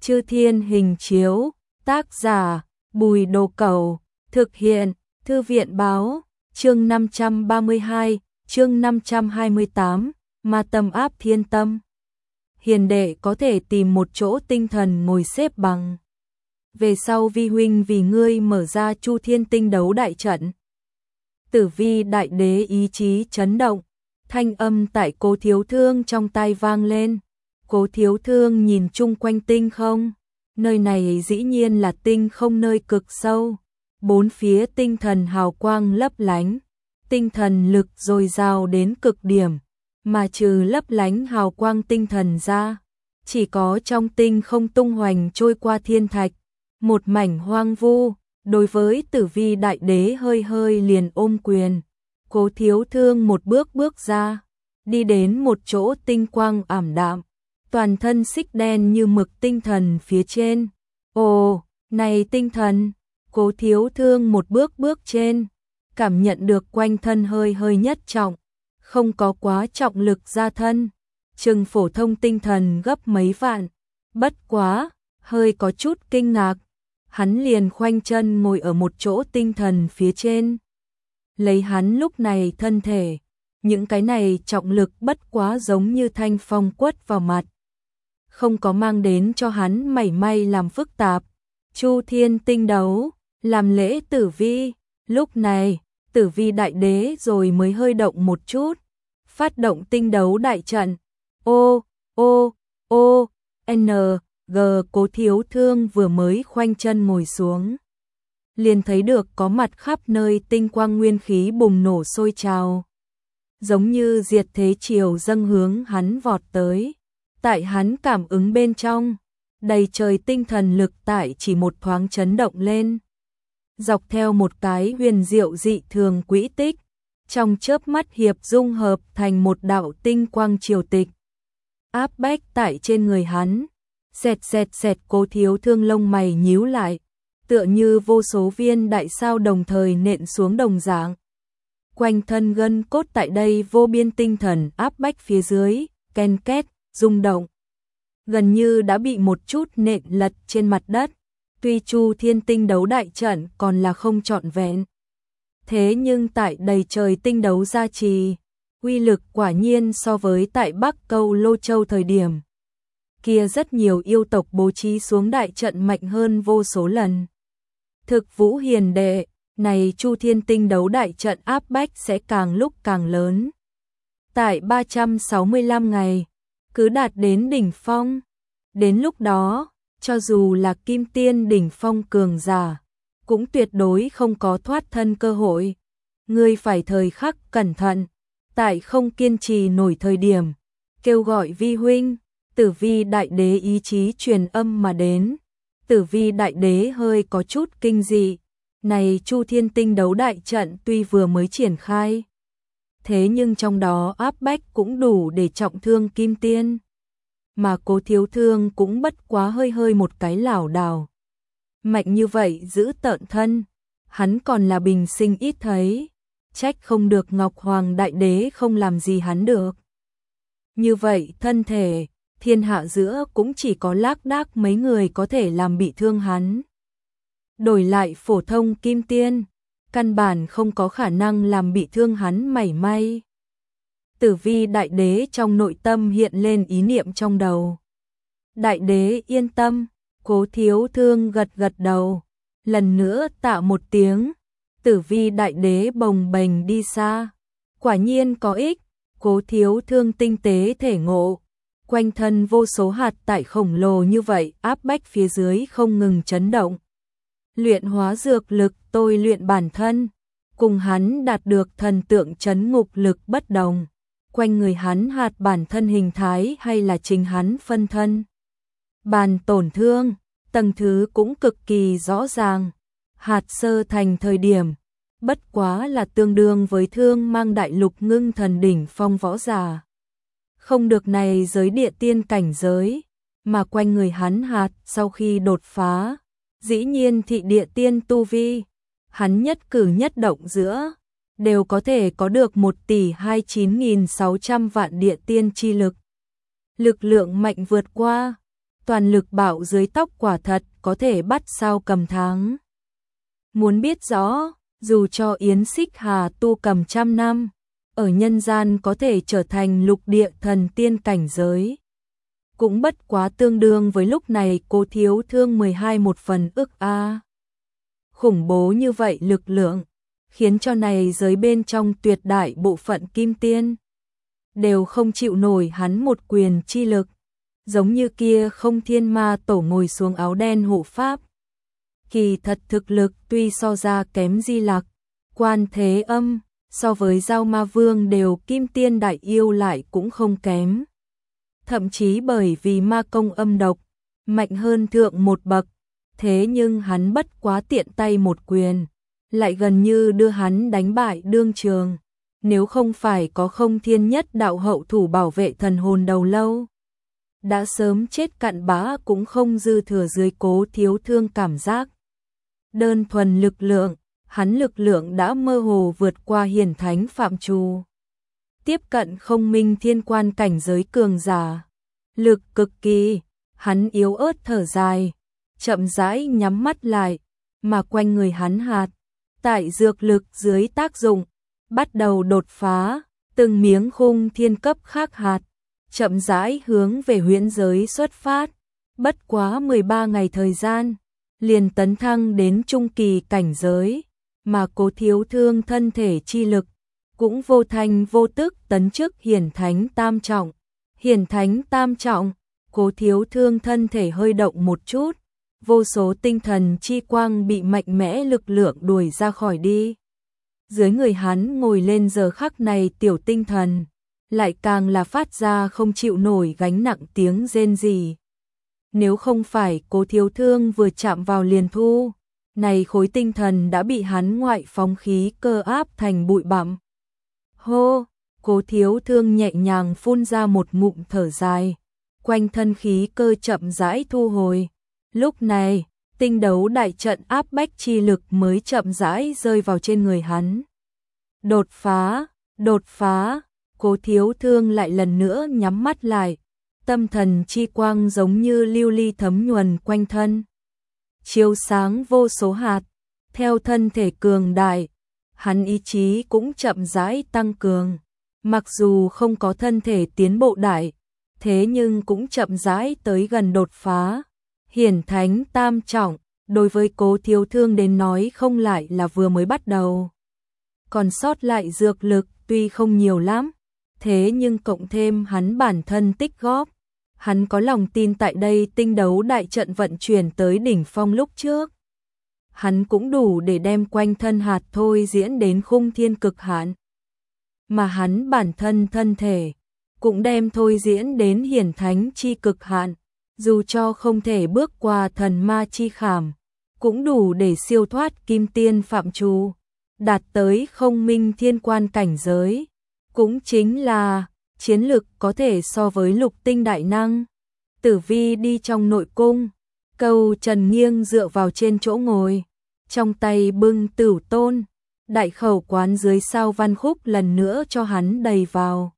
Chư Thiên Hình Chiếu, tác giả Bùi Đồ Cẩu, thực hiện Thư viện báo, chương 532, chương 528, Ma Tâm Áp Thiên Tâm. Hiền đệ có thể tìm một chỗ tinh thần ngồi xếp bằng. Về sau vi huynh vì ngươi mở ra Chu Thiên Tinh Đấu đại trận. Tử Vi đại đế ý chí chấn động, thanh âm tại Cố Thiếu Thương trong tai vang lên. Cố Thiếu Thương nhìn chung quanh tinh không, nơi này dĩ nhiên là tinh không nơi cực sâu, bốn phía tinh thần hào quang lấp lánh, tinh thần lực dồi dào đến cực điểm, mà trừ lấp lánh hào quang tinh thần ra, chỉ có trong tinh không tung hoành trôi qua thiên thạch, một mảnh hoang vu. Đối với Tử Vi đại đế hơi hơi liền ôm quyền, Cố Thiếu Thương một bước bước ra, đi đến một chỗ tinh quang ảm đạm, toàn thân xích đen như mực tinh thần phía trên. Ồ, này tinh thần! Cố Thiếu Thương một bước bước trên, cảm nhận được quanh thân hơi hơi nhất trọng, không có quá trọng lực ra thân, chừng phổ thông tinh thần gấp mấy vạn, bất quá, hơi có chút kinh ngạc. Hắn liền khoanh chân ngồi ở một chỗ tinh thần phía trên. Lấy hắn lúc này thân thể, những cái này trọng lực bất quá giống như thanh phong quất vào mặt, không có mang đến cho hắn mảy may làm phức tạp. Chu Thiên Tinh Đấu, làm lễ Tử Vi, lúc này, Tử Vi đại đế rồi mới hơi động một chút, phát động tinh đấu đại trận. Ô, ô, ô, n, g. Cố Thiếu Thương vừa mới khoanh chân ngồi xuống, liền thấy được có mặt khắp nơi tinh quang nguyên khí bùng nổ sôi trào, giống như diệt thế triều dâng hướng hắn vọt tới. Tại hắn cảm ứng bên trong, đầy trời tinh thần lực tại chỉ một thoáng chấn động lên, dọc theo một cái huyền diệu dị thường quỹ tích, trong chớp mắt hiệp dung hợp thành một đạo tinh quang triều tịch, áp bách tại trên người hắn. Xẹt xẹt xẹt, Cố Thiếu Thương lông mày nhíu lại, tựa như vô số viên đại sao đồng thời nện xuống đồng dạng. Quanh thân gân cốt tại đây vô biên tinh thần áp bách phía dưới, ken két, rung động. Gần như đã bị một chút nện lật trên mặt đất, tuy Chu Thiên Tinh Đấu đại trận còn là không trọn vẹn. Thế nhưng tại đầy trời tinh đấu gia trì, uy lực quả nhiên so với tại Bắc Câu Lô Châu thời điểm kia rất nhiều yêu tộc bố trí xuống đại trận mạnh hơn vô số lần. Thực Vũ hiền đệ, này Chu Thiên Tinh Đấu đại trận áp bách sẽ càng lúc càng lớn. Tại 365 ngày, cứ đạt đến đỉnh phong. Đến lúc đó, cho dù là Kim Tiên đỉnh phong cường giả, cũng tuyệt đối không có thoát thân cơ hội. Ngươi phải thời khắc cẩn thận, tại không kiên trì nổi thời điểm, kêu gọi vi huynh. Tử Vi đại đế ý chí truyền âm mà đến. Tử Vi đại đế hơi có chút kinh dị. Này Chu Thiên Tinh Đấu đại trận tuy vừa mới triển khai, thế nhưng trong đó áp bách cũng đủ để trọng thương Kim Tiên. Mà Cố Thiếu Thương cũng bất quá hơi hơi một cái lảo đảo. Mạnh như vậy giữ tợn thân, hắn còn là bình sinh ít thấy, trách không được Ngọc Hoàng đại đế không làm gì hắn được. Như vậy thân thể, thiên hạ giữa cũng chỉ có lác đác mấy người có thể làm bị thương hắn. Đổi lại phổ thông Kim Tiên, căn bản không có khả năng làm bị thương hắn mảy may. Tử Vi đại đế trong nội tâm hiện lên ý niệm trong đầu. Đại đế yên tâm, Cố Thiếu Thương gật gật đầu, lần nữa tạ một tiếng. Tử Vi đại đế bồng bềnh đi xa, quả nhiên có ích. Cố Thiếu Thương tinh tế thể ngộ, quanh thân vô số hạt tại khổng lồ như vậy áp bách phía dưới không ngừng chấn động. Luyện hóa dược lực tôi luyện bản thân, cùng hắn đạt được thần tượng chấn ngục lực bất đồng. Quanh người hắn hạt bản thân hình thái hay là chính hắn phân thân. Bàn tổn thương, tầng thứ cũng cực kỳ rõ ràng. Hạt sơ thành thời điểm, bất quá là tương đương với thương mang đại lục ngưng thần đỉnh phong võ giả. Không được này giới địa tiên cảnh giới, mà quanh người hắn hạt sau khi đột phá, dĩ nhiên thị địa tiên tu vi, hắn nhất cử nhất động giữa, đều có thể có được 1.029.600 vạn địa tiên chi lực. Lực lượng mạnh vượt qua, toàn lực bạo dưới tóc quả thật có thể bắt sao cầm tháng. Muốn biết rõ, dù cho Yến Xích Hà tu cầm trăm năm, ở nhân gian có thể trở thành lục địa thần tiên cảnh giới, cũng bất quá tương đương với lúc này Cố Thiếu Thương 12 một phần ức a. Khủng bố như vậy lực lượng, khiến cho này giới bên trong tuyệt đại bộ phận kim tiên đều không chịu nổi hắn một quyền chi lực, giống như kia Không Thiên Ma Tổ ngồi xuống áo đen hộ pháp. Kỳ thật thực lực tuy so ra kém Di Lặc, Quan Thế Âm, so với Giao Ma Vương đều kim tiên đại yêu lại cũng không kém. Thậm chí bởi vì ma công âm độc, mạnh hơn thượng một bậc, thế nhưng hắn bất quá tiện tay một quyền, lại gần như đưa hắn đánh bại đương trường. Nếu không phải có Không Thiên Nhất đạo hậu thủ bảo vệ thần hồn đầu lâu, đã sớm chết cặn bã cũng không dư thừa dưới Cố Thiếu Thương cảm giác. Đơn thuần lực lượng, hắn lực lượng đã mơ hồ vượt qua hiển thánh phạm trù, tiếp cận không minh thiên quan cảnh giới cường giả. Lực cực kỳ, hắn yếu ớt thở dài, chậm rãi nhắm mắt lại, mà quanh người hắn hạt, tại dược lực dưới tác dụng, bắt đầu đột phá, từng miếng khung thiên cấp khác hạt, chậm rãi hướng về huyễn giới xuất phát. Bất quá 13 ngày thời gian, liền tấn thăng đến trung kỳ cảnh giới, mà Cố Thiếu Thương thân thể chi lực cũng vô thành vô tức tấn chức hiển thánh tam trọng. Hiển thánh tam trọng, Cố Thiếu Thương thân thể hơi động một chút, vô số tinh thần chi quang bị mạnh mẽ lực lượng đuổi ra khỏi đi. Dưới người hắn ngồi lên giờ khắc này tiểu tinh thần, lại càng là phát ra không chịu nổi gánh nặng tiếng rên rỉ. Nếu không phải Cố Thiếu Thương vừa chạm vào liền thu, này khối tinh thần đã bị hắn ngoại phóng khí cơ áp thành bụi bặm. Hô, Cố Thiếu Thương nhẹ nhàng phun ra một ngụm thở dài, quanh thân khí cơ chậm rãi thu hồi. Lúc này, tinh đấu đại trận áp bách chi lực mới chậm rãi rơi vào trên người hắn. Đột phá, Cố Thiếu Thương lại lần nữa nhắm mắt lại, tâm thần chi quang giống như lưu ly thấm nhuần quanh thân, chiếu sáng vô số hạt. Theo thân thể cường đại, hắn ý chí cũng chậm rãi tăng cường, mặc dù không có thân thể tiến bộ đại, thế nhưng cũng chậm rãi tới gần đột phá. Hiển thánh tam trọng, đối với Cố Thiếu Thương đến nói không lại là vừa mới bắt đầu. Còn sót lại dược lực tuy không nhiều lắm, thế nhưng cộng thêm hắn bản thân tích góp, hắn có lòng tin tại đây tinh đấu đại trận vận chuyển tới đỉnh phong lúc trước, hắn cũng đủ để đem quanh thân hạt thôi diễn đến khung thiên cực hạn. Mà hắn bản thân thân thể cũng đem thôi diễn đến hiển thánh chi cực hạn, dù cho không thể bước qua thần ma chi khảm, cũng đủ để siêu thoát kim tiên phạm trù, đạt tới không minh thiên quan cảnh giới, cũng chính là chiến lực có thể so với lục tinh đại năng. Tử Vi đi trong nội cung, Câu Trần nghiêng dựa vào trên chỗ ngồi, trong tay bưng tửu tôn, đại khẩu quán dưới sao văn khúc lần nữa cho hắn đầy vào.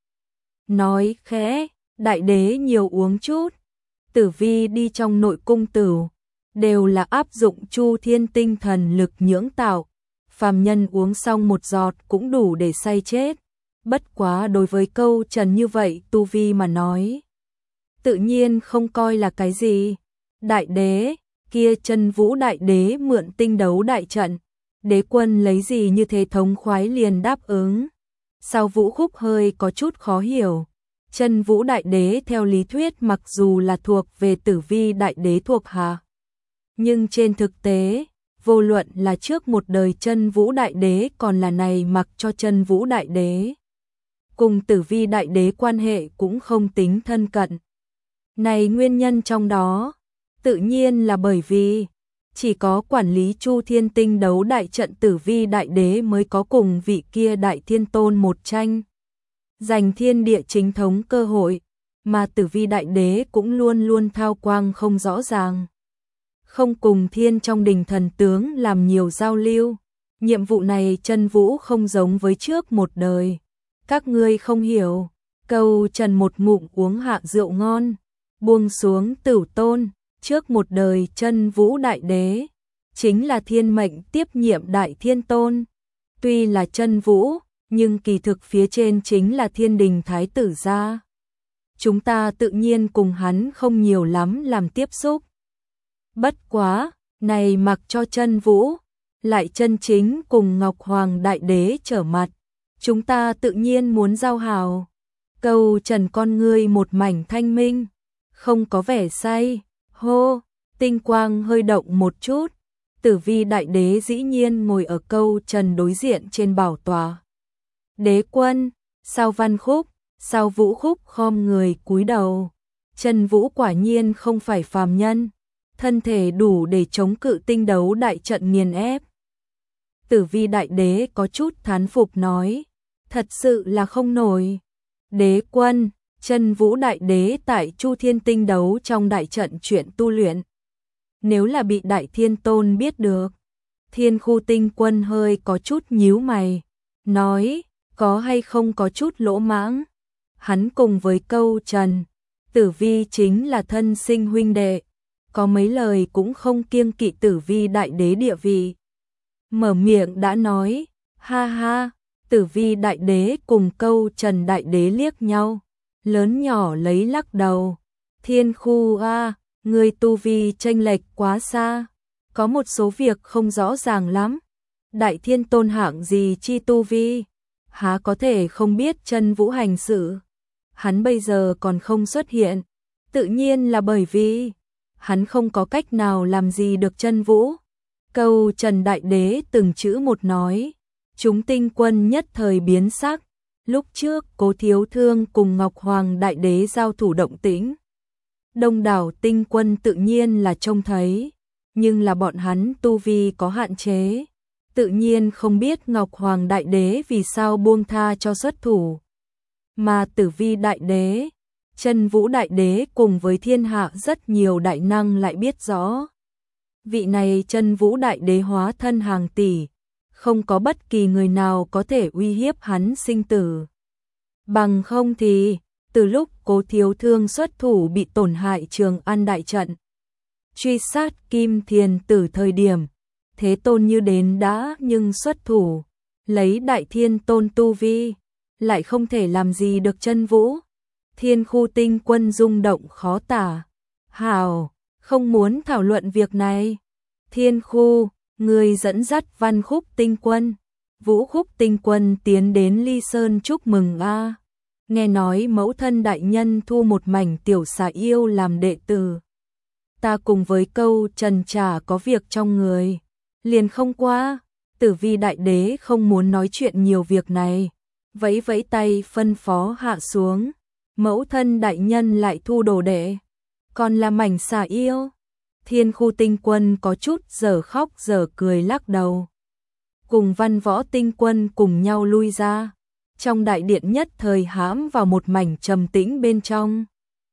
Nói khẽ, đại đế nhiều uống chút. Tử Vi đi trong nội cung tửu, đều là áp dụng Chu Thiên tinh thần lực nhưỡng tạo, phàm nhân uống xong một giọt cũng đủ để say chết. Bất quá đối với Câu Trần như vậy tu vi mà nói, tự nhiên không coi là cái gì. Đại đế, kia Chân Vũ đại đế mượn tinh đấu đại trận, đế quân lấy gì như thế thống khoái liền đáp ứng. Sao Vũ Khúc hơi có chút khó hiểu. Chân Vũ đại đế theo lý thuyết mặc dù là thuộc về Tử Vi đại đế thuộc hạ, nhưng trên thực tế, vô luận là trước một đời Chân Vũ đại đế còn là này mặc cho Chân Vũ đại đế, cùng Tử Vi đại đế quan hệ cũng không tính thân cận. Này nguyên nhân trong đó, tự nhiên là bởi vì chỉ có quản lý Chu Thiên tinh đấu đại trận Tử Vi đại đế mới có cùng vị kia đại thiên tôn một tranh giành thiên địa chính thống cơ hội, mà Tử Vi đại đế cũng luôn luôn thao quang không rõ ràng, không cùng thiên trong đình thần tướng làm nhiều giao lưu. Nhiệm vụ này Chân Vũ không giống với trước một đời. Các ngươi không hiểu. Câu Trần một ngụm uống hạ rượu ngon, buông xuống Tửu Tôn, trước một đời Chân Vũ Đại Đế, chính là thiên mệnh tiếp nhiệm Đại Thiên Tôn. Tuy là Chân Vũ, nhưng kỳ thực phía trên chính là Thiên Đình Thái tử gia. Chúng ta tự nhiên cùng hắn không nhiều lắm làm tiếp xúc. Bất quá, này mặc cho Chân Vũ, lại chân chính cùng Ngọc Hoàng Đại Đế trở mặt, chúng ta tự nhiên muốn giao hảo. Câu Trần con ngươi một mảnh thanh minh, không có vẻ say, hô, tinh quang hơi động một chút, Tử Vi Đại Đế dĩ nhiên ngồi ở Câu Trần đối diện trên bảo tọa. Đế quân, Sao Văn Khúc, Sao Vũ Khúc khom người cúi đầu, Chân Vũ quả nhiên không phải phàm nhân, thân thể đủ để chống cự tinh đấu đại trận nghiền ép. Tử Vi Đại Đế có chút thán phục nói, thật sự là không nổi. Đế quân, Chân Vũ Đại Đế tại Chu Thiên Tinh đấu trong đại trận chuyện tu luyện. Nếu là bị Đại Thiên Tôn biết được, Thiên Khu Tinh Quân hơi có chút nhíu mày, nói, có hay không có chút lỗ mãng. Hắn cùng với Câu Trần, Tử Vi chính là thân sinh huynh đệ, có mấy lời cũng không kiêng kỵ Tử Vi Đại Đế địa vị. Mở miệng đã nói, ha ha, Tử Vi Đại Đế cùng Câu Trần Đại Đế liếc nhau, lớn nhỏ lấy lắc đầu. Thiên Khu a, người tu vi chênh lệch quá xa, có một số việc không rõ ràng lắm. Đại Thiên Tôn hạng gì chi tu vi, há có thể không biết Chân Vũ hành sự. Hắn bây giờ còn không xuất hiện, tự nhiên là bởi vì hắn không có cách nào làm gì được Chân Vũ. Câu Trần Đại Đế từng chữ một nói, chúng tinh quân nhất thời biến sắc. Lúc trước Cố Thiếu Thương cùng Ngọc Hoàng Đại Đế giao thủ động tĩnh, đông đảo tinh quân tự nhiên là trông thấy, nhưng là bọn hắn tu vi có hạn chế, tự nhiên không biết Ngọc Hoàng Đại Đế vì sao buông tha cho xuất thủ. Mà Tử Vi Đại Đế, Chân Vũ Đại Đế cùng với thiên hạ rất nhiều đại năng lại biết rõ. Vị này Chân Vũ Đại Đế hóa thân hàng tỷ, không có bất kỳ người nào có thể uy hiếp hắn sinh tử. Bằng không thì, từ lúc Cố Thiếu Thương xuất thủ bị tổn hại Trường An đại trận, truy sát Kim Thiền Tử thời điểm, Thế Tôn như đến đã nhưng xuất thủ, lấy Đại Thiên Tôn tu vi, lại không thể làm gì được Chân Vũ. Thiên Khu Tinh Quân rung động khó tả. Hảo, không muốn thảo luận việc này. Thiên Khu, người dẫn dắt Văn Khúc Tinh Quân, Vũ Khúc Tinh Quân tiến đến Ly Sơn chúc mừng a. Nghe nói mẫu thân đại nhân thu một mảnh tiểu xà yêu làm đệ tử. Ta cùng với Câu Trần chả có việc trong người, liền không qua. Tử Vi Đại Đế không muốn nói chuyện nhiều việc này, vẫy vẫy tay phân phó hạ xuống. Mẫu thân đại nhân lại thu đồ đệ, còn là mảnh xà yêu. Thiên Khu Tinh Quân có chút giờ khóc giờ cười lắc đầu, cùng Văn Võ Tinh Quân cùng nhau lui ra. Trong đại điện nhất thời hãm vào một mảnh trầm tĩnh bên trong.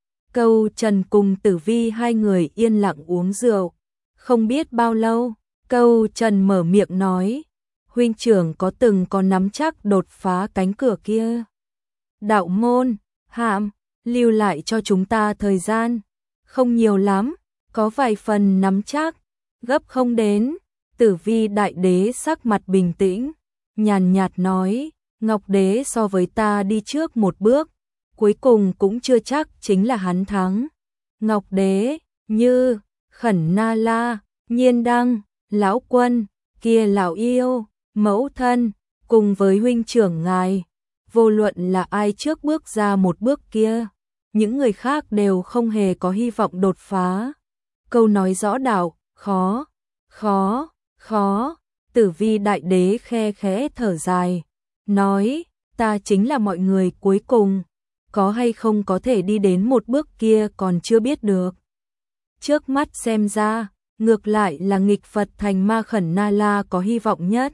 Câu Trần cùng Tử Vi hai người yên lặng uống rượu. Không biết bao lâu, Câu Trần mở miệng nói, huynh trưởng có từng có nắm chắc đột phá cánh cửa kia. Đạo môn, hạm, lưu lại cho chúng ta thời gian. Không nhiều lắm, có vài phần nắm chắc, gấp không đến. Tử Vi Đại Đế sắc mặt bình tĩnh, nhàn nhạt nói, Ngọc Đế so với ta đi trước một bước, cuối cùng cũng chưa chắc chính là hắn thắng. Ngọc Đế, Như, Khẩn Na La, Nhiên Đăng, Lão Quân, kia lão yêu, mẫu thân, cùng với huynh trưởng ngài, vô luận là ai trước bước ra một bước kia, những người khác đều không hề có hy vọng đột phá. Câu nói rõ đạo, khó, khó, khó. Tử Vi Đại Đế khe khẽ thở dài, nói, ta chính là mọi người cuối cùng, có hay không có thể đi đến một bước kia còn chưa biết được. Trước mắt xem ra, ngược lại là nghịch Phật thành ma Khẩn Na La có hy vọng nhất.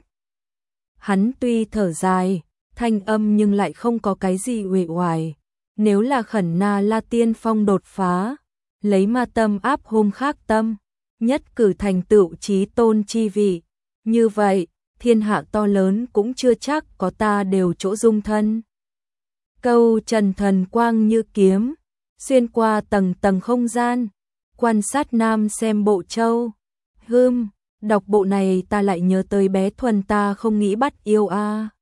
Hắn tuy thở dài, thanh âm nhưng lại không có cái gì uể oải. Nếu là Khẩn Na La tiên phong đột phá, lấy ma tâm áp hôm khác tâm, nhất cử thành tựu chí tôn chi vị, như vậy, thiên hạ to lớn cũng chưa chắc có ta đều chỗ dung thân. Câu Trần thần quang như kiếm, xuyên qua tầng tầng không gian, quan sát nam xem bộ châu. Đọc bộ này ta lại nhớ tới bé Thuần ta không nghĩ bắt yêu a.